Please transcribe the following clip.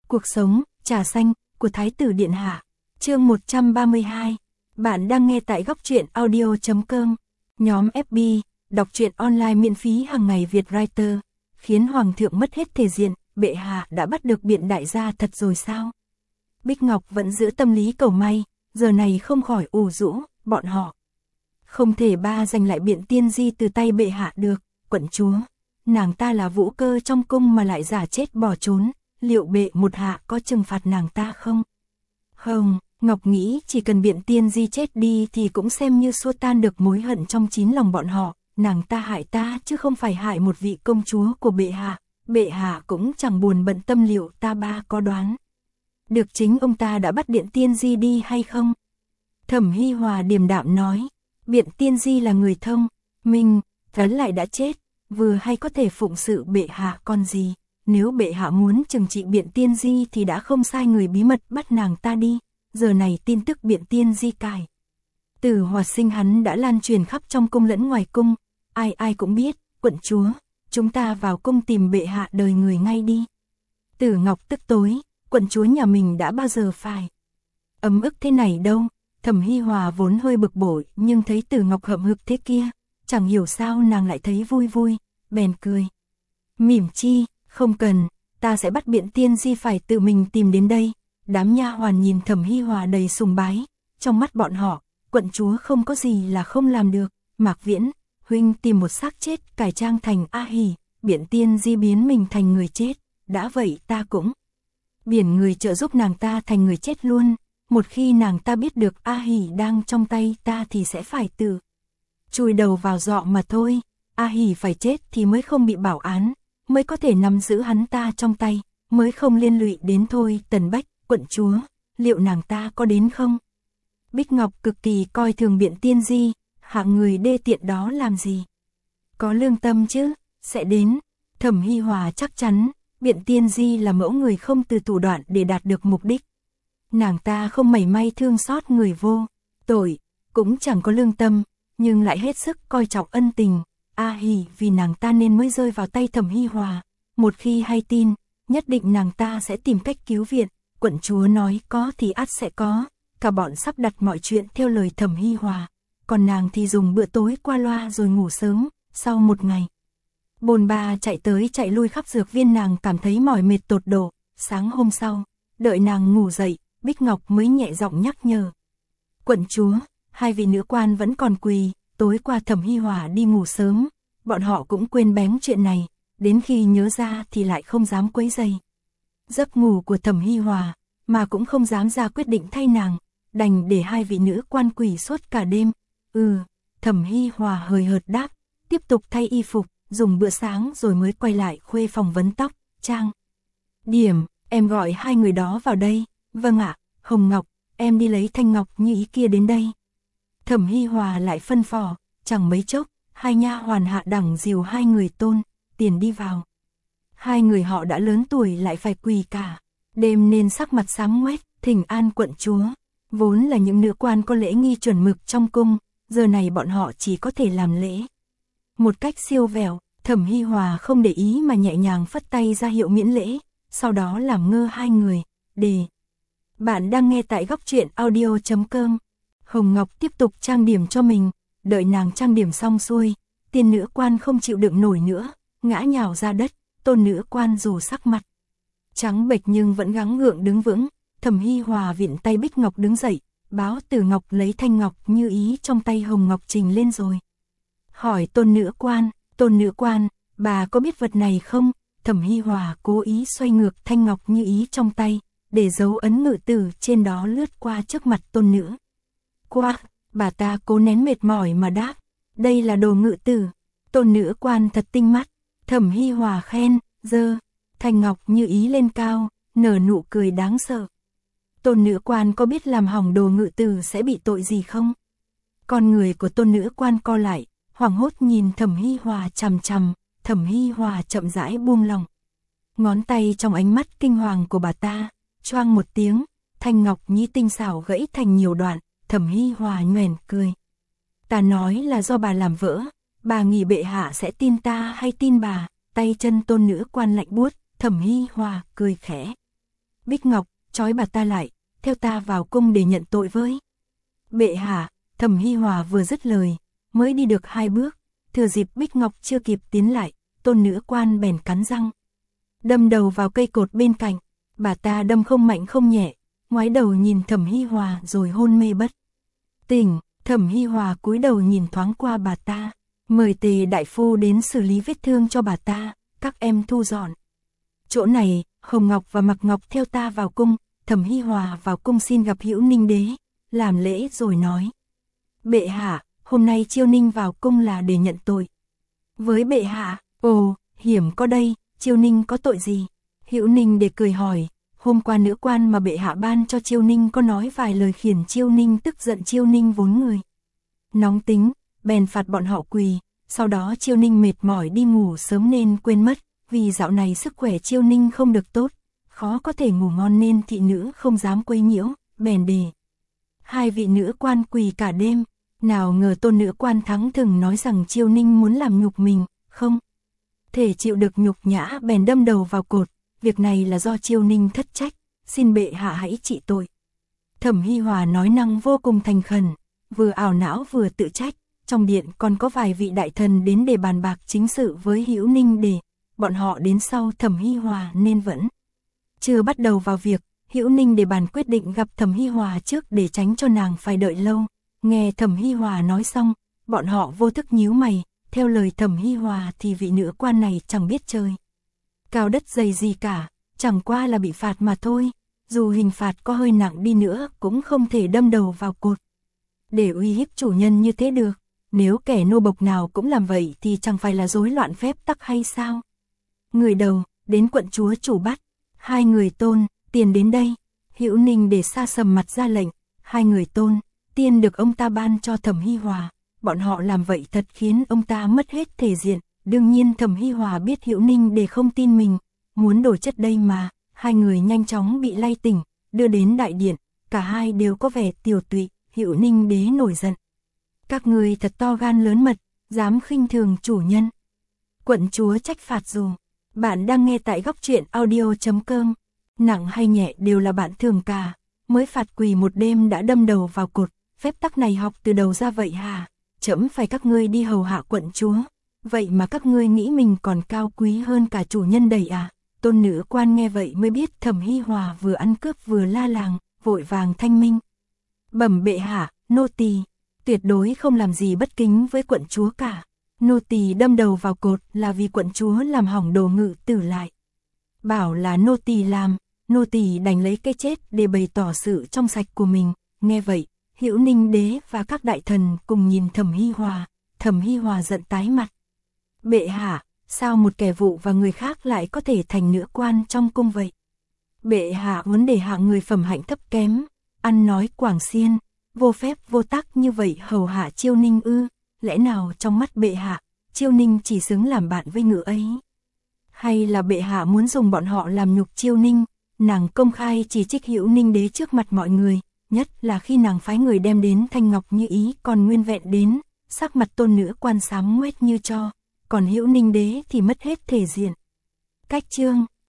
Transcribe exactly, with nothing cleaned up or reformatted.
Cuộc sống, trà xanh, của Thái tử Điện Hạ. Chương một trăm ba mươi hai. Bạn đang nghe tại góc truyện audio chấm com. Nhóm ép bê, đọc truyện online miễn phí hàng ngày Việt Writer. Khiến Hoàng thượng mất hết thể diện, bệ hạ đã bắt được Biện đại gia thật rồi sao? Bích Ngọc vẫn giữ tâm lý cầu may, giờ này không khỏi ủ rũ, bọn họ không thể ba giành lại Biện Tiên Di từ tay bệ hạ được, quận chúa. Nàng ta là vũ cơ trong cung mà lại giả chết bỏ trốn, liệu bệ một hạ có trừng phạt nàng ta không? Không, Ngọc nghĩ chỉ cần Biện Tiên Di chết đi thì cũng xem như xua tan được mối hận trong chín lòng bọn họ, nàng ta hại ta chứ không phải hại một vị công chúa của bệ hạ, bệ hạ cũng chẳng buồn bận tâm liệu ta ba có đoán được chính ông ta đã bắt Biện Tiên Di đi hay không? Thẩm Hi Hòa điềm đạm nói, Biện Tiên Di là người thông minh, thấn lại đã chết, vừa hay có thể phụng sự bệ hạ con gì. Nếu bệ hạ muốn trừng trị Biện Tiên Di thì đã không sai người bí mật bắt nàng ta đi. Giờ này tin tức Biện Tiên Di cải tử hoạt sinh hắn đã lan truyền khắp trong cung lẫn ngoài cung. Ai ai cũng biết, quận chúa, chúng ta vào cung tìm bệ hạ đời người ngay đi. Tử Ngọc tức tối, quận chúa nhà mình đã bao giờ phải ấm ức thế này đâu. Thẩm Hi Hòa vốn hơi bực bội nhưng thấy Tử Ngọc hậm hực thế kia, chẳng hiểu sao nàng lại thấy vui vui, bèn cười. Mỉm chi, không cần, ta sẽ bắt Biện Tiên Di phải tự mình tìm đến đây. Đám nha hoàn nhìn Thẩm Hi Hòa đầy sùng bái, trong mắt bọn họ, quận chúa không có gì là không làm được. Mạc Viễn, huynh tìm một xác chết cải trang thành A Hỉ, Biện Tiên Di biến mình thành người chết, đã vậy ta cũng biển người trợ giúp nàng ta thành người chết luôn. Một khi nàng ta biết được A Hỉ đang trong tay ta thì sẽ phải tự chui đầu vào giọ mà thôi. A Hỉ phải chết thì mới không bị bảo án, mới có thể nắm giữ hắn ta trong tay, mới không liên lụy đến thôi. Tần Bách, quận chúa, liệu nàng ta có đến không? Bích Ngọc cực kỳ coi thường Biện Tiên Di, hạng người đê tiện đó làm gì có lương tâm chứ, sẽ đến. Thẩm Hi Hòa chắc chắn, Biện Tiên Di là mẫu người không từ thủ đoạn để đạt được mục đích. Nàng ta không mảy may thương xót người vô tội, cũng chẳng có lương tâm, nhưng lại hết sức coi trọng ân tình A Hỉ, vì nàng ta nên mới rơi vào tay Thẩm Hi Hòa. Một khi hay tin, nhất định nàng ta sẽ tìm cách cứu viện. Quận chúa nói có thì ắt sẽ có. Cả bọn sắp đặt mọi chuyện theo lời Thẩm Hi Hòa, còn nàng thì dùng bữa tối qua loa rồi ngủ sớm. Sau một ngày bồn ba chạy tới chạy lui khắp dược viên, nàng cảm thấy mỏi mệt tột độ. Sáng hôm sau, đợi nàng ngủ dậy, Bích Ngọc mới nhẹ giọng nhắc nhở. Quận chúa, hai vị nữ quan vẫn còn quỳ, tối qua Thẩm Hi Hòa đi ngủ sớm, bọn họ cũng quên bén chuyện này, đến khi nhớ ra thì lại không dám quấy rầy giấc ngủ của Thẩm Hi Hòa, mà cũng không dám ra quyết định thay nàng, đành để hai vị nữ quan quỳ suốt cả đêm. Ừ, Thẩm Hi Hòa hời hợt đáp, tiếp tục thay y phục, dùng bữa sáng rồi mới quay lại khuê phòng vấn tóc, trang điểm. Em gọi hai người đó vào đây. Vâng ạ. Hồng Ngọc, em đi lấy Thanh Ngọc Như Ý kia đến đây. Thẩm Hi Hòa lại phân phò. Chẳng mấy chốc, hai nha hoàn hạ đẳng dìu hai người Tôn Tiền đi vào. Hai người họ đã lớn tuổi lại phải quỳ cả đêm nên sắc mặt xám ngoét. Thỉnh an quận chúa. Vốn là những nữ quan có lễ nghi chuẩn mực trong cung, giờ này bọn họ chỉ có thể làm lễ một cách siêu vẹo. Thẩm Hi Hòa không để ý mà nhẹ nhàng phất tay ra hiệu miễn lễ, sau đó làm ngơ hai người. Đề. Bạn đang nghe tại góc truyện audio chấm com. Hồng Ngọc tiếp tục trang điểm cho mình, đợi nàng trang điểm xong xuôi, tiên nữ quan không chịu đựng nổi nữa, ngã nhào ra đất. Tôn nữ quan dù sắc mặt trắng bệch nhưng vẫn gắng gượng đứng vững. Thẩm Hi Hòa viện tay Bích Ngọc đứng dậy, báo Tử Ngọc lấy Thanh Ngọc Như Ý trong tay Hồng Ngọc trình lên rồi hỏi tôn nữ quan. Tôn nữ quan, bà có biết vật này không? Thẩm Hi Hòa cố ý xoay ngược Thanh Ngọc Như Ý trong tay, để dấu ấn ngự tử trên đó lướt qua trước mặt tôn nữ. Qua, bà ta cố nén mệt mỏi mà đáp, đây là đồ ngự tử. Tôn nữ quan thật tinh mắt. Thẩm Hi Hòa khen, giơ Thanh Ngọc Như Ý lên cao, nở nụ cười đáng sợ. Tôn nữ quan có biết làm hỏng đồ ngự tử sẽ bị tội gì không? Con người của tôn nữ quan co lại, hoảng hốt nhìn Thẩm Hi Hòa chằm chằm. Thẩm Hi Hòa chậm rãi buông lòng ngón tay trong ánh mắt kinh hoàng của bà ta, choang một tiếng, Thanh Ngọc Nhĩ tinh xảo gãy thành nhiều đoạn. Thẩm Hi Hòa nhoẻn cười. Ta nói là do bà làm vỡ, bà nghĩ bệ hạ sẽ tin ta hay tin bà? Tay chân tôn nữ quan lạnh buốt. Thẩm Hi Hòa cười khẽ. Bích Ngọc, trói bà ta lại, theo ta vào cung để nhận tội với. Bệ hạ. Thẩm Hi Hòa vừa dứt lời, mới đi được hai bước, thừa dịp Bích Ngọc chưa kịp tiến lại, tôn nữ quan bèn cắn răng, đâm đầu vào cây cột bên cạnh. Bà ta đâm không mạnh không nhẹ, ngoái đầu nhìn Thẩm Hi Hòa rồi hôn mê bất tỉnh. Thẩm Hi Hòa cúi đầu nhìn thoáng qua bà ta, mời Tề đại phu đến xử lý vết thương cho bà ta, các em thu dọn chỗ này. Hồng Ngọc và Mạc Ngọc theo ta vào cung. Thẩm Hi Hòa vào cung xin gặp Hữu Ninh đế, làm lễ rồi nói: Bệ hạ, hôm nay Chiêu Ninh vào cung là để nhận tội với bệ hạ. Ồ, hiểm có đây, Chiêu Ninh có tội gì? Hữu Ninh để cười hỏi, hôm qua nữ quan mà bệ hạ ban cho Chiêu Ninh có nói vài lời khiến Chiêu Ninh tức giận. Chiêu Ninh vốn người nóng tính, bèn phạt bọn họ quỳ, sau đó Chiêu Ninh mệt mỏi đi ngủ sớm nên quên mất, vì dạo này sức khỏe Chiêu Ninh không được tốt, khó có thể ngủ ngon nên thị nữ không dám quấy nhiễu, bèn để hai vị nữ quan quỳ cả đêm. Nào ngờ tôn nữ quan thắng thừng nói rằng Chiêu Ninh muốn làm nhục mình, không thể chịu được nhục nhã bèn đâm đầu vào cột. Việc này là do Chiêu Ninh thất trách, xin bệ hạ hãy trị tội. Thẩm Hi Hòa nói năng vô cùng thành khẩn, vừa ảo não vừa tự trách. Trong điện còn có vài vị đại thần đến để bàn bạc chính sự với Hữu Ninh để bọn họ đến sau Thẩm Hi Hòa nên vẫn chưa bắt đầu vào việc. Hữu Ninh để bàn quyết định gặp Thẩm Hi Hòa trước để tránh cho nàng phải đợi lâu. Nghe Thẩm Hi Hòa nói xong, bọn họ vô thức nhíu mày. Theo lời Thẩm Hi Hòa thì vị nữ quan này chẳng biết trời cao đất dày gì cả, chẳng qua là bị phạt mà thôi. Dù hình phạt có hơi nặng đi nữa cũng không thể đâm đầu vào cột để uy hiếp chủ nhân như thế được. Nếu kẻ nô bộc nào cũng làm vậy thì chẳng phải là rối loạn phép tắc hay sao? Người đầu, đến quận chúa chủ bắt. Hai người tôn, tiền đến đây. Hữu Ninh để xa sầm mặt ra lệnh. Hai người tôn, tiền được ông ta ban cho Thẩm Hi Hòa. Bọn họ làm vậy thật khiến ông ta mất hết thể diện. Đương nhiên Thẩm Hi Hòa biết Hữu Ninh để không tin mình, muốn đổ chất đây mà. Hai người nhanh chóng bị lay tỉnh, đưa đến đại điện. Cả hai đều có vẻ tiều tụy. Hữu Ninh đế nổi giận. Các người thật to gan lớn mật, dám khinh thường chủ nhân. Quận chúa trách phạt dù. Bạn đang nghe tại góc truyện audio chấm com. Nặng hay nhẹ đều là bạn thường cả. Mới phạt quỳ một đêm đã đâm đầu vào cột. Phép tắc này học từ đầu ra vậy hả? Trẫm phải các ngươi đi hầu hạ quận chúa. Vậy mà các ngươi nghĩ mình còn cao quý hơn cả chủ nhân đầy à? Tôn nữ quan nghe vậy mới biết Thẩm Hi Hòa vừa ăn cướp vừa la làng, vội vàng thanh minh. Bẩm bệ hạ, nô tỳ tuyệt đối không làm gì bất kính với quận chúa cả. Nô tỳ đâm đầu vào cột là vì quận chúa làm hỏng đồ ngự tử lại. Bảo là nô tỳ làm, nô tỳ đành lấy cái chết để bày tỏ sự trong sạch của mình. Nghe vậy, Hữu Ninh đế và các đại thần cùng nhìn Thẩm Hi Hòa. Thẩm Hi Hòa giận tái mặt. Bệ hạ, sao một kẻ vụ và người khác lại có thể thành nữ quan trong cung vậy? Bệ hạ muốn để hạ người phẩm hạnh thấp kém, ăn nói quảng xiên, vô phép vô tắc như vậy hầu hạ Chiêu Ninh ư? Lẽ nào trong mắt bệ hạ, Chiêu Ninh chỉ xứng làm bạn với ngựa ấy? Hay là bệ hạ muốn dùng bọn họ làm nhục Chiêu Ninh? Nàng công khai chỉ trích Hữu Ninh đế trước mặt mọi người, nhất là khi nàng phái người đem đến thanh ngọc như ý còn nguyên vẹn đến, sắc mặt tôn nữ quan xám ngoét như tro, còn Hữu Ninh đế thì mất hết thể diện. Cách chương